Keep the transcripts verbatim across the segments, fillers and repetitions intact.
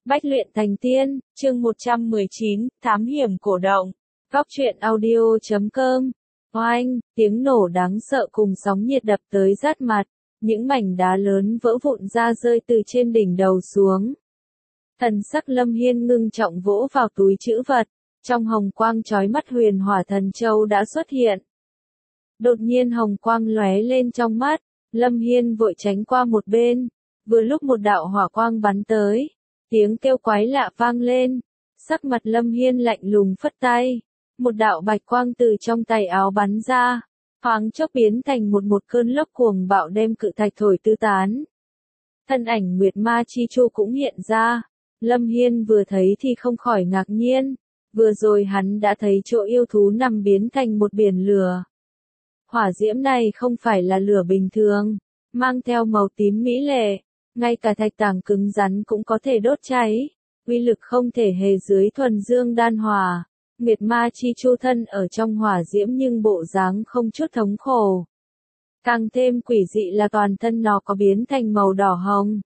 Bách luyện thành tiên, chương một trăm mười chín, thám hiểm cổ động. Góc truyện audio chấm com. Oanh, tiếng nổ đáng sợ cùng sóng nhiệt đập tới rát mặt, những mảnh đá lớn vỡ vụn ra rơi từ trên đỉnh đầu xuống. Thần sắc Lâm Hiên ngưng trọng vỗ vào túi trữ vật, trong hồng quang chói mắt huyền hỏa thần châu đã xuất hiện. Đột nhiên hồng quang lóe lên trong mắt, Lâm Hiên vội tránh qua một bên, vừa lúc một đạo hỏa quang bắn tới. Tiếng kêu quái lạ vang lên, sắc mặt Lâm Hiên lạnh lùng phất tay, một đạo bạch quang từ trong tay áo bắn ra, thoáng chốc biến thành một một cơn lốc cuồng bạo đem cự thạch thổi tứ tán. Thân ảnh Nguyệt Ma Chi Chu cũng hiện ra, Lâm Hiên vừa thấy thì không khỏi ngạc nhiên, vừa rồi hắn đã thấy chỗ yêu thú nằm biến thành một biển lửa. Hỏa diễm này không phải là lửa bình thường, mang theo màu tím mỹ lệ. Ngay cả thạch tảng cứng rắn cũng có thể đốt cháy, uy lực không thể hề dưới thuần dương đan hỏa. Nguyệt Ma Chi Chu thân ở trong hỏa diễm nhưng bộ dáng không chút thống khổ. Càng thêm quỷ dị là toàn thân nó có biến thành màu đỏ hồng.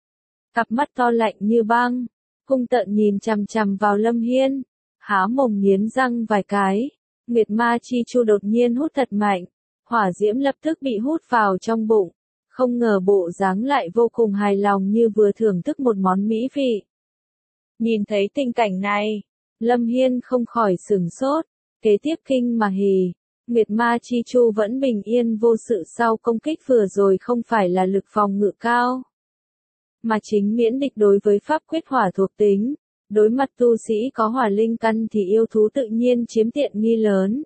Cặp mắt to lạnh như băng, hung tợn nhìn chằm chằm vào Lâm Hiên, há mồm nghiến răng vài cái. Nguyệt Ma Chi Chu đột nhiên hút thật mạnh, hỏa diễm lập tức bị hút vào trong bụng. Không ngờ bộ dáng lại vô cùng hài lòng như vừa thưởng thức một món mỹ vị. Nhìn thấy tình cảnh này, Lâm Hiên không khỏi sửng sốt, kế tiếp kinh mà hỉ, Nguyệt Ma Chi Chu vẫn bình yên vô sự sau công kích vừa rồi không phải là lực phòng ngự cao, mà chính miễn địch đối với pháp quyết hỏa thuộc tính, đối mặt tu sĩ có hỏa linh căn thì yêu thú tự nhiên chiếm tiện nghi lớn.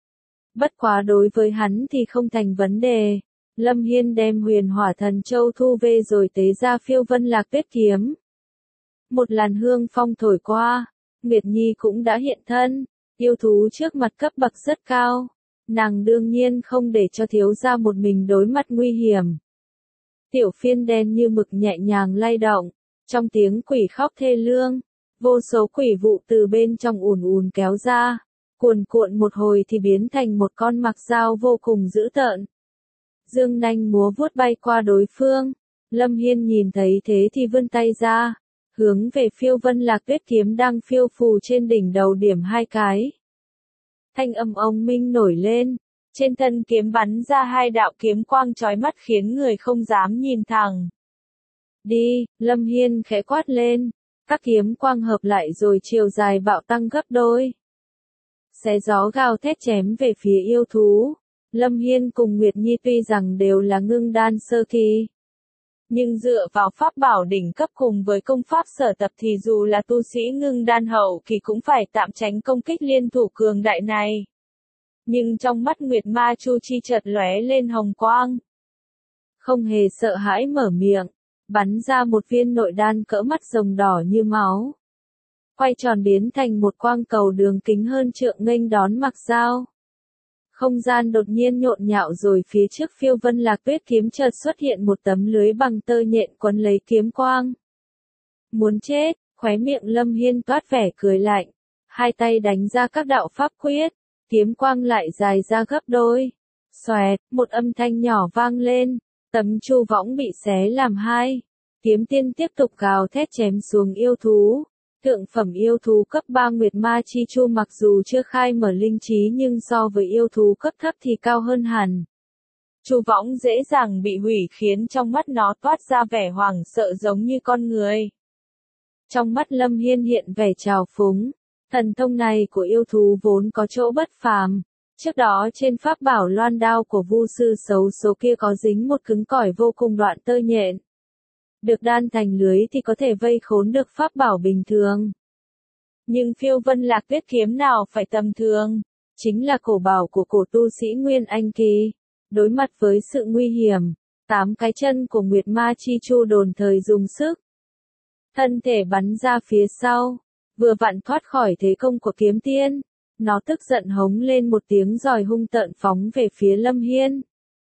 Bất quá đối với hắn thì không thành vấn đề. Lâm Hiên đem huyền hỏa thần châu thu về rồi tế ra phiêu vân lạc tuyết kiếm. Một làn hương phong thổi qua, Nguyệt Nhi cũng đã hiện thân, yêu thú trước mặt cấp bậc rất cao. Nàng đương nhiên không để cho thiếu gia một mình đối mặt nguy hiểm. Tiểu phiên đen như mực nhẹ nhàng lay động, trong tiếng quỷ khóc thê lương, vô số quỷ vụ từ bên trong ùn ùn kéo ra, cuồn cuộn một hồi thì biến thành một con mặc dao vô cùng dữ tợn. Dương nanh múa vuốt bay qua đối phương, Lâm Hiên nhìn thấy thế thì vươn tay ra, hướng về phiêu vân lạc tuyết kiếm đang phiêu phù trên đỉnh đầu điểm hai cái. Thanh âm ông minh nổi lên, trên thân kiếm bắn ra hai đạo kiếm quang chói mắt khiến người không dám nhìn thẳng. Đi, Lâm Hiên khẽ quát lên, các kiếm quang hợp lại rồi chiều dài bạo tăng gấp đôi. Xé gió gào thét chém về phía yêu thú. Lâm Hiên cùng Nguyệt Nhi tuy rằng đều là ngưng đan sơ kỳ, nhưng dựa vào pháp bảo đỉnh cấp cùng với công pháp sở tập thì dù là tu sĩ ngưng đan hậu kỳ cũng phải tạm tránh công kích liên thủ cường đại này. Nhưng trong mắt Nguyệt Ma Chu Chi chợt lóe lên hồng quang. Không hề sợ hãi mở miệng, bắn ra một viên nội đan cỡ mắt rồng đỏ như máu. Quay tròn biến thành một quang cầu đường kính hơn trượng nghênh đón mặc dao. Không gian đột nhiên nhộn nhạo rồi phía trước phiêu vân lạc tuyết kiếm chợt xuất hiện một tấm lưới bằng tơ nhện quấn lấy kiếm quang. Muốn chết, khóe miệng Lâm Hiên toát vẻ cười lạnh, hai tay đánh ra các đạo pháp quyết, kiếm quang lại dài ra gấp đôi. Xoẹt, một âm thanh nhỏ vang lên, tấm chu võng bị xé làm hai, kiếm tiên tiếp tục gào thét chém xuống yêu thú. Thượng phẩm yêu thú cấp ba Nguyệt Ma Chi Chu mặc dù chưa khai mở linh trí nhưng so với yêu thú cấp thấp thì cao hơn hẳn. Chu võng dễ dàng bị hủy khiến trong mắt nó toát ra vẻ hoảng sợ giống như con người. Trong mắt Lâm Hiên hiện vẻ trào phúng, thần thông này của yêu thú vốn có chỗ bất phàm. Trước đó trên pháp bảo loan đao của vu sư xấu số kia có dính một cứng cỏi vô cùng đoạn tơ nhện. Được đan thành lưới thì có thể vây khốn được pháp bảo bình thường. Nhưng phiêu vân lạc tuyết kiếm nào phải tầm thường, chính là cổ bảo của cổ tu sĩ Nguyên Anh Kỳ. Đối mặt với sự nguy hiểm, tám cái chân của Nguyệt Ma Chi Chu đồn thời dùng sức. Thân thể bắn ra phía sau, vừa vặn thoát khỏi thế công của kiếm tiên. Nó tức giận hống lên một tiếng rồi hung tợn phóng về phía Lâm Hiên.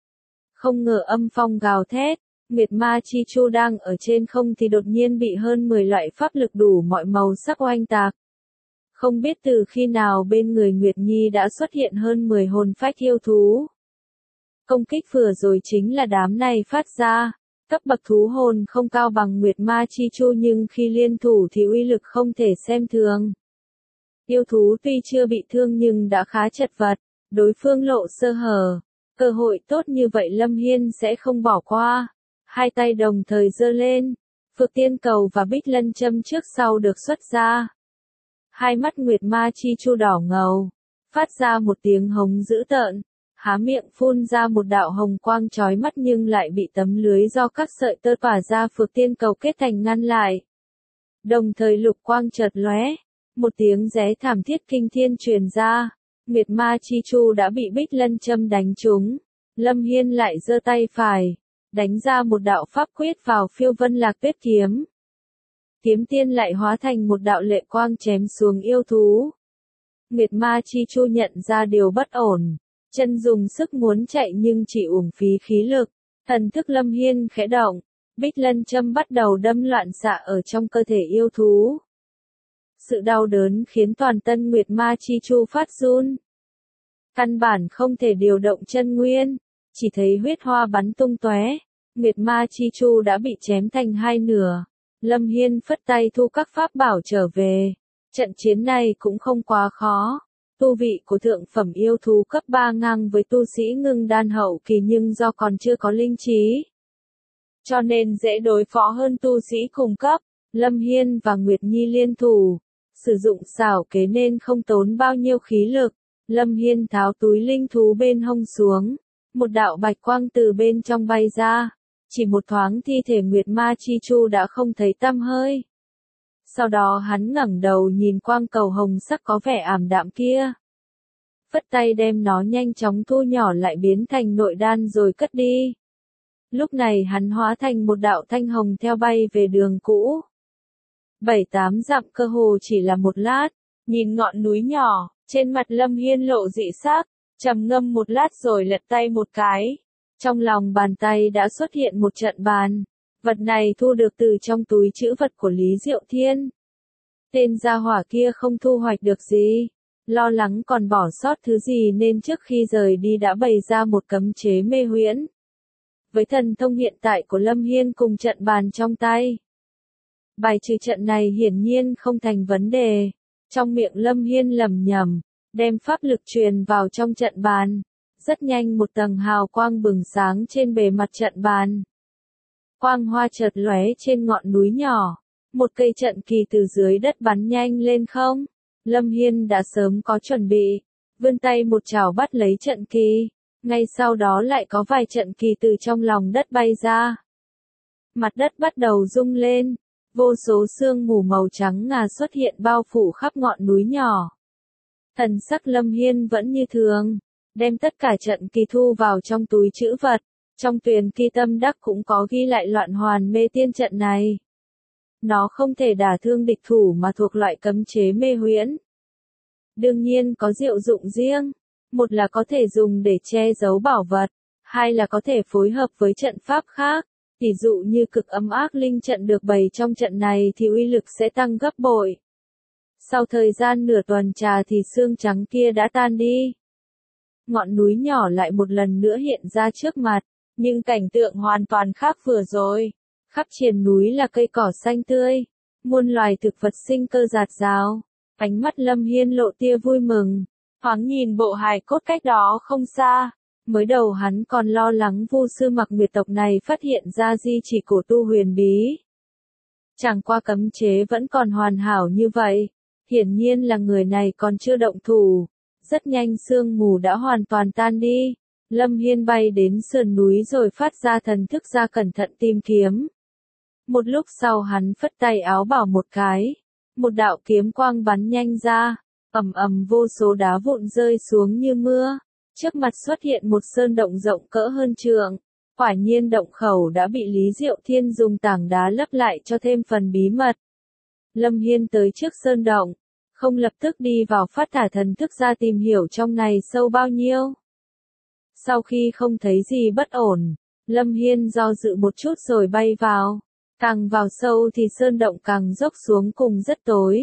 Không ngờ âm phong gào thét. Nguyệt Ma Chi Chu đang ở trên không thì đột nhiên bị hơn mười loại pháp lực đủ mọi màu sắc oanh tạc. Không biết từ khi nào bên người Nguyệt Nhi đã xuất hiện hơn mười hồn phách yêu thú. Công kích vừa rồi chính là đám này phát ra, Cấp bậc thú hồn không cao bằng Nguyệt Ma Chi Chu nhưng khi liên thủ thì uy lực không thể xem thường. Yêu thú tuy chưa bị thương nhưng đã khá chật vật, đối phương lộ sơ hở. Cơ hội tốt như vậy Lâm Hiên sẽ không bỏ qua. Hai tay đồng thời giơ lên, Phược Tiên Cầu và Bích Lân Châm trước sau được xuất ra. Hai mắt Nguyệt Ma Chi Chu đỏ ngầu, phát ra một tiếng hống dữ tợn, há miệng phun ra một đạo hồng quang chói mắt nhưng lại bị tấm lưới do các sợi tơ tỏa ra Phược Tiên Cầu kết thành ngăn lại. Đồng thời lục quang chợt lóe, một tiếng ré thảm thiết kinh thiên truyền ra, Nguyệt Ma Chi Chu đã bị Bích Lân Châm đánh trúng. Lâm Hiên lại giơ tay phải, đánh ra một đạo pháp quyết vào Phiêu Vân Lạc Tuyết kiếm. Kiếm tiên lại hóa thành một đạo lệ quang chém xuống yêu thú. Nguyệt Ma Chi Chu nhận ra điều bất ổn, chân dùng sức muốn chạy nhưng chỉ uổng phí khí lực. Thần thức Lâm Hiên khẽ động, Bích Lân Châm bắt đầu đâm loạn xạ ở trong cơ thể yêu thú. Sự đau đớn khiến toàn thân Nguyệt Ma Chi Chu phát run. Căn bản không thể điều động chân nguyên, chỉ thấy huyết hoa bắn tung tóe. Nguyệt Ma Chi Chu đã bị chém thành hai nửa. Lâm Hiên phất tay thu các pháp bảo trở về. Trận chiến này cũng không quá khó. Tu vị của thượng phẩm yêu thú cấp ba ngang với tu sĩ ngưng đan hậu kỳ nhưng do còn chưa có linh trí, cho nên dễ đối phó hơn tu sĩ cùng cấp. Lâm Hiên và Nguyệt Nhi liên thủ, sử dụng xảo kế nên không tốn bao nhiêu khí lực. Lâm Hiên tháo túi linh thú bên hông xuống, một đạo bạch quang từ bên trong bay ra. Chỉ một thoáng thi thể Nguyệt Ma Chi Chu đã không thấy tăm hơi. Sau đó hắn ngẩng đầu nhìn quang cầu hồng sắc có vẻ ảm đạm kia. Phất tay đem nó nhanh chóng thu nhỏ lại biến thành nội đan rồi cất đi. Lúc này hắn hóa thành một đạo thanh hồng theo bay về đường cũ. Bảy tám dặm cơ hồ chỉ là một lát, nhìn ngọn núi nhỏ, trên mặt Lâm Hiên lộ dị sắc, trầm ngâm một lát rồi lật tay một cái. Trong lòng bàn tay đã xuất hiện một trận bàn. Vật này thu được từ trong túi trữ vật của Lý Diệu Thiên. Tên gia hỏa kia không thu hoạch được gì, lo lắng còn bỏ sót thứ gì nên trước khi rời đi đã bày ra một cấm chế mê huyễn. Với thần thông hiện tại của Lâm Hiên cùng trận bàn trong tay, bài trừ trận này hiển nhiên không thành vấn đề. Trong miệng Lâm Hiên lẩm nhẩm, đem pháp lực truyền vào trong trận bàn. Rất nhanh một tầng hào quang bừng sáng trên bề mặt trận bàn. Quang hoa chợt lóe trên ngọn núi nhỏ. Một cây trận kỳ từ dưới đất bắn nhanh lên không. Lâm Hiên đã sớm có chuẩn bị. Vươn tay một chảo bắt lấy trận kỳ. Ngay sau đó lại có vài trận kỳ từ trong lòng đất bay ra. Mặt đất bắt đầu rung lên. Vô số sương mù màu trắng ngà xuất hiện bao phủ khắp ngọn núi nhỏ. Thần sắc Lâm Hiên vẫn như thường. Đem tất cả trận kỳ thu vào trong túi trữ vật. Trong Tuyền Kỳ Tâm Đắc cũng có ghi lại loạn hoàn mê tiên trận này. Nó không thể đả thương địch thủ mà thuộc loại cấm chế mê huyễn. Đương nhiên có diệu dụng riêng. Một là có thể dùng để che giấu bảo vật. Hai là có thể phối hợp với trận pháp khác. Tỷ dụ như cực âm ác linh trận được bày trong trận này thì uy lực sẽ tăng gấp bội. Sau thời gian nửa tuần trà thì xương trắng kia đã tan đi. Ngọn núi nhỏ lại một lần nữa hiện ra trước mặt, nhưng cảnh tượng hoàn toàn khác vừa rồi. Khắp triền núi là cây cỏ xanh tươi, muôn loài thực vật sinh cơ rạt rào. Ánh mắt Lâm Hiên lộ tia vui mừng, thoáng nhìn bộ hài cốt cách đó không xa. Mới đầu hắn còn lo lắng Vu sư Mặc Nguyệt tộc này phát hiện ra di chỉ cổ tu huyền bí. Chẳng qua cấm chế vẫn còn hoàn hảo như vậy, hiển nhiên là người này còn chưa động thủ. Rất nhanh sương mù đã hoàn toàn tan đi. Lâm Hiên bay đến sườn núi rồi phát ra thần thức ra cẩn thận tìm kiếm. Một lúc sau hắn phất tay áo bảo một cái. Một đạo kiếm quang bắn nhanh ra. Ầm ầm vô số đá vụn rơi xuống như mưa. Trước mặt xuất hiện một sơn động rộng cỡ hơn trượng. Quả nhiên động khẩu đã bị Lý Diệu Thiên dùng tảng đá lấp lại cho thêm phần bí mật. Lâm Hiên tới trước sơn động. Không lập tức đi vào phát thả thần thức ra tìm hiểu trong này sâu bao nhiêu. Sau khi không thấy gì bất ổn, Lâm Hiên do dự một chút rồi bay vào. Càng vào sâu thì sơn động càng dốc xuống cùng rất tối.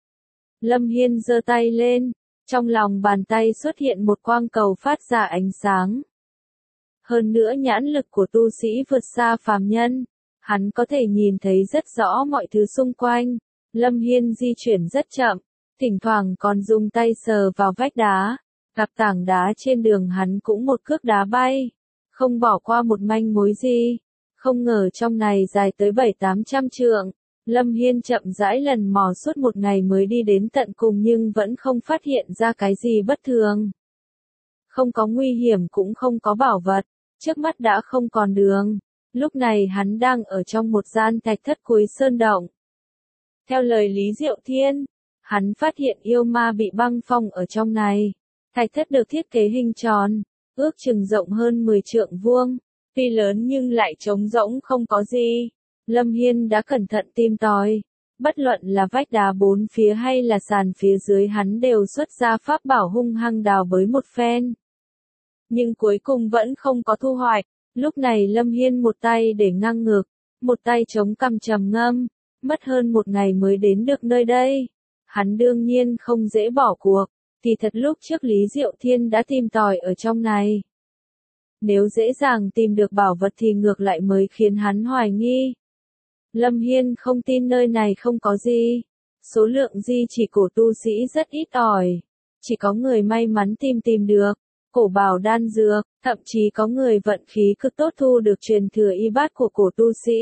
Lâm Hiên giơ tay lên, trong lòng bàn tay xuất hiện một quang cầu phát ra ánh sáng. Hơn nữa nhãn lực của tu sĩ vượt xa phàm nhân. Hắn có thể nhìn thấy rất rõ mọi thứ xung quanh. Lâm Hiên di chuyển rất chậm, thỉnh thoảng còn dùng tay sờ vào vách đá. Gặp tảng đá trên đường hắn cũng một cước đá bay. Không bỏ qua một manh mối gì. Không ngờ trong này dài tới bảy tám trăm trượng. Lâm Hiên chậm rãi lần mò suốt một ngày mới đi đến tận cùng nhưng vẫn không phát hiện ra cái gì bất thường. Không có nguy hiểm cũng không có bảo vật, trước mắt đã không còn đường. Lúc này hắn đang ở trong một gian thạch thất cuối sơn động. Theo lời Lý Diệu Thiên, hắn phát hiện yêu ma bị băng phong ở trong này. Thạch thất được thiết kế hình tròn, ước chừng rộng hơn mười trượng vuông, tuy lớn nhưng lại trống rỗng không có gì. Lâm Hiên đã cẩn thận tìm tòi, bất luận là vách đá bốn phía hay là sàn phía dưới hắn đều xuất ra pháp bảo hung hăng đào bới một phen. Nhưng cuối cùng vẫn không có thu hoạch, lúc này Lâm Hiên một tay để ngang ngực, một tay chống cằm trầm ngâm, mất hơn một ngày mới đến được nơi đây. Hắn đương nhiên không dễ bỏ cuộc, thì thật lúc trước Lý Diệu Thiên đã tìm tòi ở trong này. Nếu dễ dàng tìm được bảo vật thì ngược lại mới khiến hắn hoài nghi. Lâm Hiên không tin nơi này không có gì. Số lượng di chỉ cổ tu sĩ rất ít ỏi. Chỉ có người may mắn tìm tìm được. Cổ bảo đan dược, thậm chí có người vận khí cực tốt thu được truyền thừa y bát của cổ tu sĩ.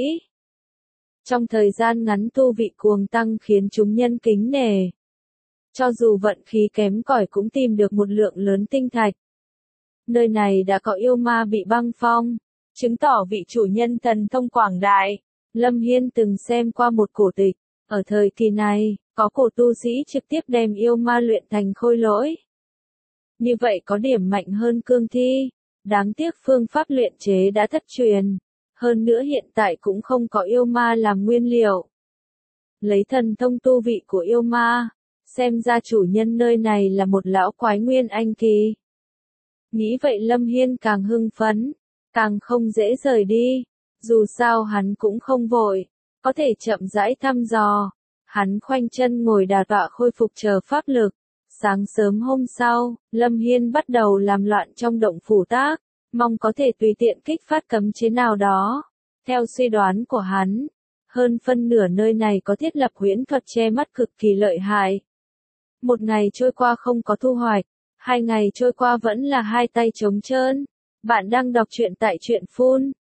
Trong thời gian ngắn tu vị cuồng tăng khiến chúng nhân kính nể. Cho dù vận khí kém cỏi cũng tìm được một lượng lớn tinh thạch. Nơi này đã có yêu ma bị băng phong, chứng tỏ vị chủ nhân thần thông quảng đại. Lâm Hiên từng xem qua một cổ tịch, ở thời kỳ này, có cổ tu sĩ trực tiếp đem yêu ma luyện thành khôi lỗi. Như vậy có điểm mạnh hơn cương thi, đáng tiếc phương pháp luyện chế đã thất truyền, hơn nữa hiện tại cũng không có yêu ma làm nguyên liệu. Lấy thần thông tu vị của yêu ma, xem ra chủ nhân nơi này là một lão quái nguyên anh kỳ. Nghĩ vậy Lâm Hiên càng hưng phấn, càng không dễ rời đi. Dù sao hắn cũng không vội, có thể chậm rãi thăm dò. Hắn khoanh chân ngồi đà tọa khôi phục chờ pháp lực. Sáng sớm hôm sau, Lâm Hiên bắt đầu làm loạn trong động phủ tác, mong có thể tùy tiện kích phát cấm chế nào đó. Theo suy đoán của hắn, hơn phân nửa nơi này có thiết lập huyễn thuật che mắt cực kỳ lợi hại. Một ngày trôi qua không có thu hoạch, hai ngày trôi qua vẫn là hai tay trống trơn. Bạn đang đọc truyện tại truyện phun.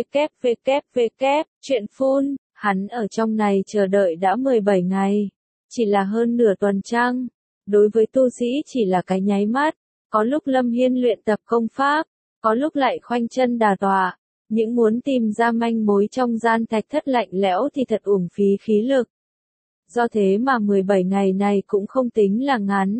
www, truyện phun, hắn ở trong này chờ đợi đã mười bảy ngày, chỉ là hơn nửa tuần trăng, đối với tu sĩ chỉ là cái nháy mắt, có lúc Lâm Hiên luyện tập công pháp, có lúc lại khoanh chân đà tọa, những muốn tìm ra manh mối trong gian thạch thất lạnh lẽo thì thật uổng phí khí lực. Do thế mà mười bảy ngày này cũng không tính là ngắn.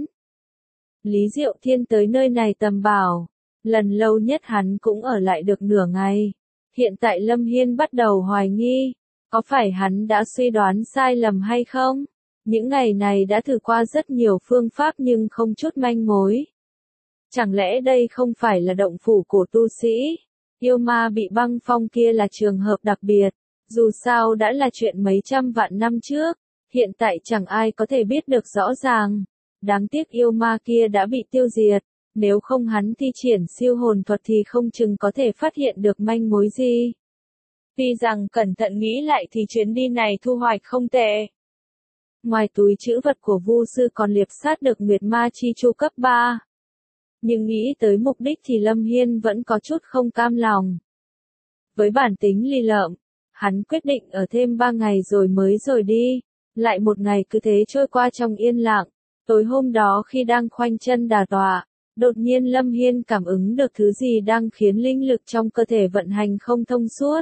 Lý Diệu Thiên tới nơi này tầm bảo, lần lâu nhất hắn cũng ở lại được nửa ngày. Hiện tại Lâm Hiên bắt đầu hoài nghi, có phải hắn đã suy đoán sai lầm hay không? Những ngày này đã thử qua rất nhiều phương pháp nhưng không chút manh mối. Chẳng lẽ đây không phải là động phủ của tu sĩ? Yêu ma bị băng phong kia là trường hợp đặc biệt, dù sao đã là chuyện mấy trăm vạn năm trước, hiện tại chẳng ai có thể biết được rõ ràng. Đáng tiếc yêu ma kia đã bị tiêu diệt. Nếu không hắn thi triển siêu hồn thuật thì không chừng có thể phát hiện được manh mối gì. Tuy rằng cẩn thận nghĩ lại thì chuyến đi này thu hoạch không tệ. Ngoài túi trữ vật của Vu sư còn liệp sát được Nguyệt Ma Chi Chu cấp ba. Nhưng nghĩ tới mục đích thì Lâm Hiên vẫn có chút không cam lòng. Với bản tính lì lợm, hắn quyết định ở thêm ba ngày rồi mới rồi đi. Lại một ngày cứ thế trôi qua trong yên lặng. Tối hôm đó khi đang khoanh chân đà tọa, đột nhiên Lâm Hiên cảm ứng được thứ gì đang khiến linh lực trong cơ thể vận hành không thông suốt.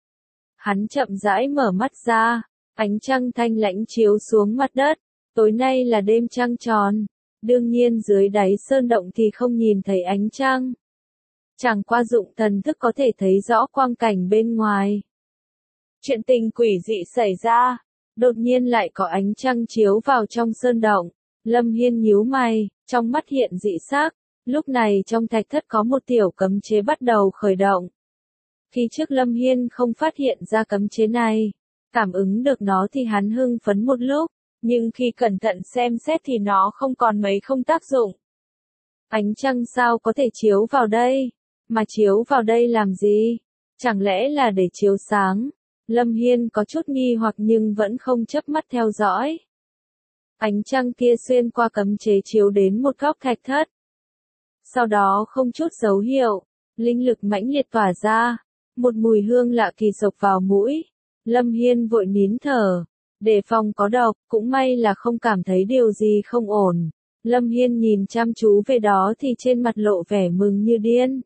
Hắn chậm rãi mở mắt ra, ánh trăng thanh lãnh chiếu xuống mặt đất. Tối nay là đêm trăng tròn, đương nhiên dưới đáy sơn động thì không nhìn thấy ánh trăng. Chẳng qua dụng thần thức có thể thấy rõ quang cảnh bên ngoài. Chuyện tình quỷ dị xảy ra, đột nhiên lại có ánh trăng chiếu vào trong sơn động. Lâm Hiên nhíu mày, trong mắt hiện dị sắc. Lúc này trong thạch thất có một tiểu cấm chế bắt đầu khởi động. Khi trước Lâm Hiên không phát hiện ra cấm chế này, cảm ứng được nó thì hắn hưng phấn một lúc, nhưng khi cẩn thận xem xét thì nó không còn mấy không tác dụng. Ánh trăng sao có thể chiếu vào đây? Mà chiếu vào đây làm gì? Chẳng lẽ là để chiếu sáng? Lâm Hiên có chút nghi hoặc nhưng vẫn không chớp mắt theo dõi. Ánh trăng kia xuyên qua cấm chế chiếu đến một góc thạch thất. Sau đó không chút dấu hiệu, linh lực mãnh liệt tỏa ra, một mùi hương lạ kỳ sộc vào mũi. Lâm Hiên vội nín thở, đề phòng có độc, cũng may là không cảm thấy điều gì không ổn. Lâm Hiên nhìn chăm chú về đó thì trên mặt lộ vẻ mừng như điên.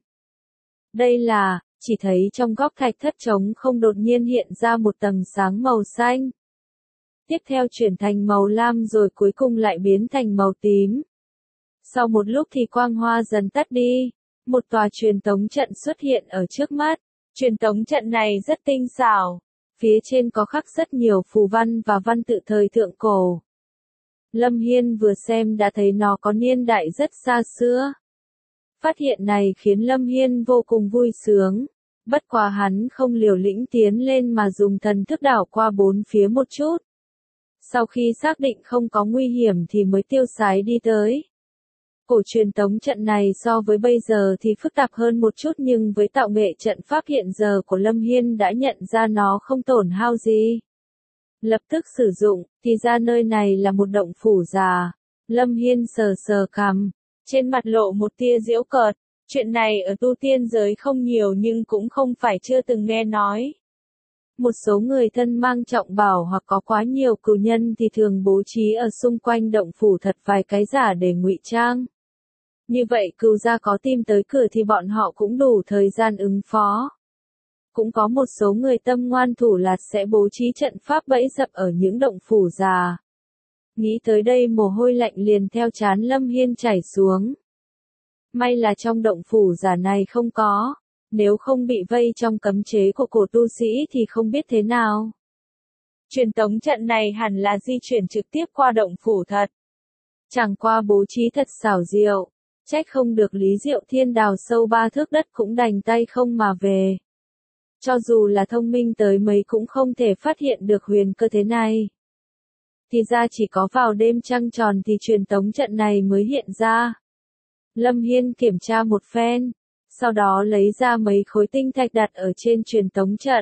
Đây là, chỉ thấy trong góc thạch thất trống không đột nhiên hiện ra một tầng sáng màu xanh. Tiếp theo chuyển thành màu lam rồi cuối cùng lại biến thành màu tím. Sau một lúc thì quang hoa dần tắt đi, một tòa truyền tống trận xuất hiện ở trước mắt. Truyền tống trận này rất tinh xảo, phía trên có khắc rất nhiều phù văn và văn tự thời thượng cổ. Lâm Hiên vừa xem đã thấy nó có niên đại rất xa xưa. Phát hiện này khiến Lâm Hiên vô cùng vui sướng, bất quá hắn không liều lĩnh tiến lên mà dùng thần thức đảo qua bốn phía một chút. Sau khi xác định không có nguy hiểm thì mới tiêu sái đi tới. Cổ truyền tống trận này so với bây giờ thì phức tạp hơn một chút nhưng với tạo nghệ trận pháp hiện giờ của Lâm Hiên đã nhận ra nó không tổn hao gì. Lập tức sử dụng, thì ra nơi này là một động phủ già. Lâm Hiên sờ sờ cằm, trên mặt lộ một tia giễu cợt. Chuyện này ở tu tiên giới không nhiều nhưng cũng không phải chưa từng nghe nói. Một số người thân mang trọng bảo hoặc có quá nhiều cừu nhân thì thường bố trí ở xung quanh động phủ thật vài cái giả để ngụy trang. Như vậy cừu gia có tìm tới cửa thì bọn họ cũng đủ thời gian ứng phó. Cũng có một số người tâm ngoan thủ lạt sẽ bố trí trận pháp bẫy dập ở những động phủ già. Nghĩ tới đây mồ hôi lạnh liền theo trán Lâm Hiên chảy xuống. May là trong động phủ già này không có, nếu không bị vây trong cấm chế của cổ tu sĩ thì không biết thế nào. Truyền tống trận này hẳn là di chuyển trực tiếp qua động phủ thật. Chẳng qua bố trí thật xảo diệu, trách không được Lý Diệu Thiên đào sâu ba thước đất cũng đành tay không mà về. Cho dù là thông minh tới mấy cũng không thể phát hiện được huyền cơ thế này. Thì ra chỉ có vào đêm trăng tròn thì truyền tống trận này mới hiện ra. Lâm Hiên kiểm tra một phen, sau đó lấy ra mấy khối tinh thạch đặt ở trên truyền tống trận.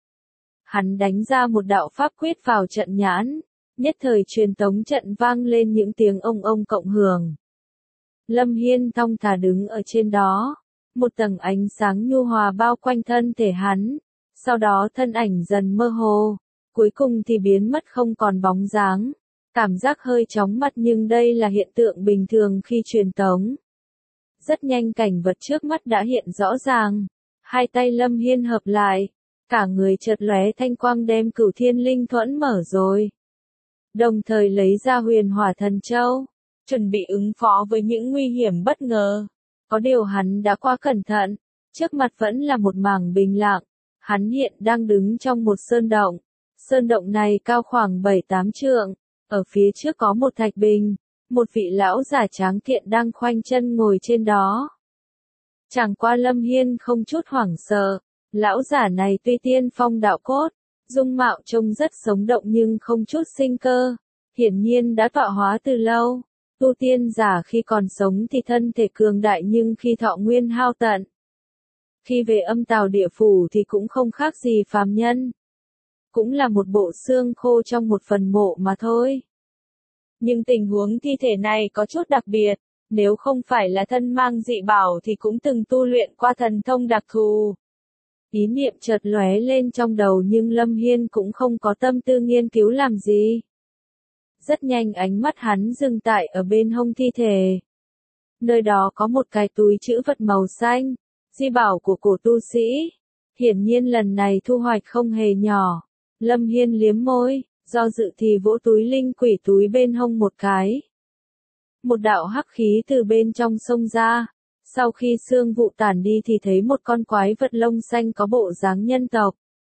Hắn đánh ra một đạo pháp quyết vào trận nhãn, nhất thời truyền tống trận vang lên những tiếng ông ông cộng hưởng. Lâm Hiên thong thả đứng ở trên đó, một tầng ánh sáng nhu hòa bao quanh thân thể hắn, sau đó thân ảnh dần mơ hồ, cuối cùng thì biến mất không còn bóng dáng. Cảm giác hơi chóng mặt nhưng đây là hiện tượng bình thường khi truyền tống. Rất nhanh cảnh vật trước mắt đã hiện rõ ràng, hai tay Lâm Hiên hợp lại, cả người chợt lóe thanh quang đem Cửu Thiên Linh Thuẫn mở rồi. Đồng thời lấy ra Huyền Hỏa Thần Châu, chuẩn bị ứng phó với những nguy hiểm bất ngờ. Có điều hắn đã quá cẩn thận, trước mặt vẫn là một mảng bình lặng, hắn hiện đang đứng trong một sơn động. Sơn động này cao khoảng bảy tám trượng, ở phía trước có một thạch bình, một vị lão giả tráng kiện đang khoanh chân ngồi trên đó. Chẳng qua Lâm Hiên không chút hoảng sợ, lão giả này tuy tiên phong đạo cốt, dung mạo trông rất sống động nhưng không chút sinh cơ, hiển nhiên đã tọa hóa từ lâu. Tu tiên giả khi còn sống thì thân thể cường đại nhưng khi thọ nguyên hao tận. Khi về âm tào địa phủ thì cũng không khác gì phàm nhân. Cũng là một bộ xương khô trong một phần mộ mà thôi. Nhưng tình huống thi thể này có chút đặc biệt, nếu không phải là thân mang dị bảo thì cũng từng tu luyện qua thần thông đặc thù. Ý niệm chợt lóe lên trong đầu nhưng Lâm Hiên cũng không có tâm tư nghiên cứu làm gì. Rất nhanh ánh mắt hắn dừng tại ở bên hông thi thể. Nơi đó có một cái túi trữ vật màu xanh, di bảo của cổ tu sĩ. Hiển nhiên lần này thu hoạch không hề nhỏ. Lâm Hiên liếm môi, do dự thì vỗ túi linh quỷ túi bên hông một cái. Một đạo hắc khí từ bên trong xông ra. Sau khi xương vụ tản đi thì thấy một con quái vật lông xanh có bộ dáng nhân tộc.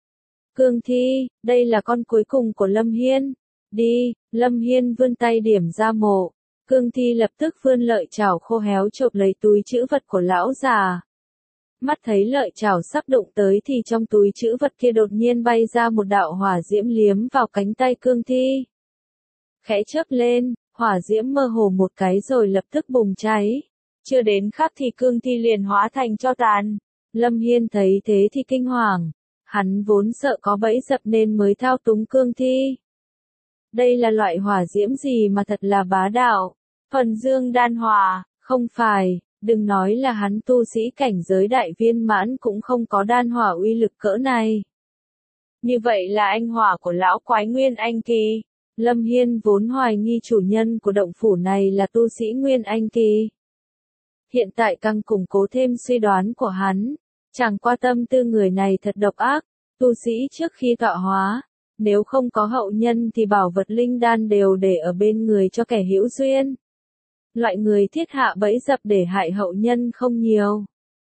Cương thi, đây là con cuối cùng của Lâm Hiên. Đi, Lâm Hiên vươn tay điểm ra mộ. Cương thi lập tức vươn lợi chảo khô héo chộp lấy túi trữ vật của lão già. Mắt thấy lợi chảo sắp đụng tới thì trong túi trữ vật kia đột nhiên bay ra một đạo hỏa diễm liếm vào cánh tay cương thi. Khẽ chớp lên, hỏa diễm mơ hồ một cái rồi lập tức bùng cháy. chưa đến khắc thì cương thi liền hóa thành tro tàn. Lâm Hiên thấy thế thì kinh hoàng, hắn vốn sợ có bẫy dập nên mới thao túng cương thi. Đây là loại hỏa diễm gì mà thật là bá đạo, thuần dương đan hỏa, không phải, đừng nói là hắn tu sĩ cảnh giới đại viên mãn cũng không có đan hỏa uy lực cỡ này. Như vậy là anh hỏa của lão quái Nguyên Anh Kỳ. Lâm Hiên vốn hoài nghi chủ nhân của động phủ này là tu sĩ Nguyên Anh Kỳ. Hiện tại càng củng cố thêm suy đoán của hắn, chẳng qua tâm tư người này thật độc ác, tu sĩ trước khi tọa hóa, nếu không có hậu nhân thì bảo vật linh đan đều để ở bên người cho kẻ hữu duyên. Loại người thiết hạ bẫy dập để hại hậu nhân không nhiều.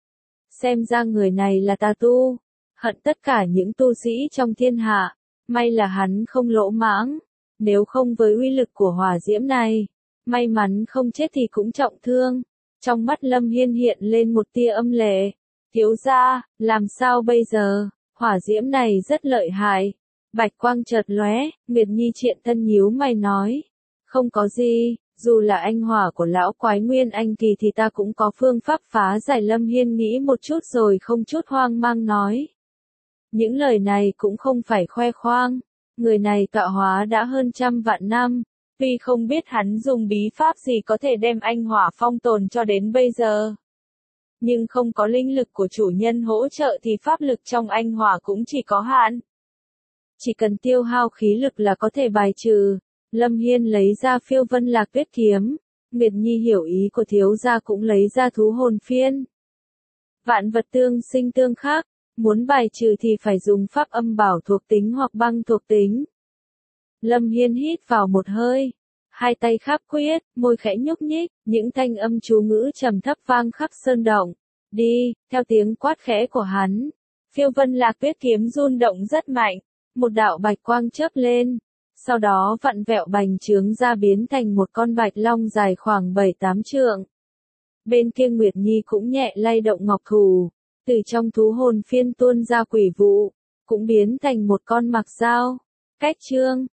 Xem ra người này là tà tu, hận tất cả những tu sĩ trong thiên hạ, may là hắn không lỗ mãng, nếu không với uy lực của hỏa diễm này, may mắn không chết thì cũng trọng thương. Trong mắt Lâm Hiên hiện lên một tia âm lệ, thiếu gia, làm sao bây giờ, hỏa diễm này rất lợi hại. Bạch quang chợt lóe, Nguyệt Nhi triện thân nhíu mày nói, không có gì, dù là anh hỏa của lão quái Nguyên Anh Kỳ thì ta cũng có phương pháp phá giải. Lâm Hiên nghĩ một chút rồi không chút hoang mang nói. Những lời này cũng không phải khoe khoang, người này tọa hóa đã hơn trăm vạn năm, tuy không biết hắn dùng bí pháp gì có thể đem anh hỏa phong tồn cho đến bây giờ. Nhưng không có linh lực của chủ nhân hỗ trợ thì pháp lực trong anh hỏa cũng chỉ có hạn. Chỉ cần tiêu hao khí lực là có thể bài trừ. Lâm Hiên lấy ra Phiêu Vân Lạc Tuyết kiếm, Nguyệt Nhi hiểu ý của thiếu gia cũng lấy ra thú hồn phiên. Vạn vật tương sinh tương khắc, muốn bài trừ thì phải dùng pháp âm bảo thuộc tính hoặc băng thuộc tính. Lâm Hiên hít vào một hơi, hai tay khắp quyết, môi khẽ nhúc nhích, những thanh âm chú ngữ trầm thấp vang khắp sơn động. Đi, theo tiếng quát khẽ của hắn, Phiêu Vân Lạc Tuyết kiếm run động rất mạnh, một đạo bạch quang chớp lên, sau đó vặn vẹo bành trướng ra biến thành một con bạch long dài khoảng bảy tám trượng. Bên kia Nguyệt Nhi cũng nhẹ lay động ngọc thù, từ trong thú hồn phiên tuôn ra quỷ vụ, cũng biến thành một con mặc dao. Cách chương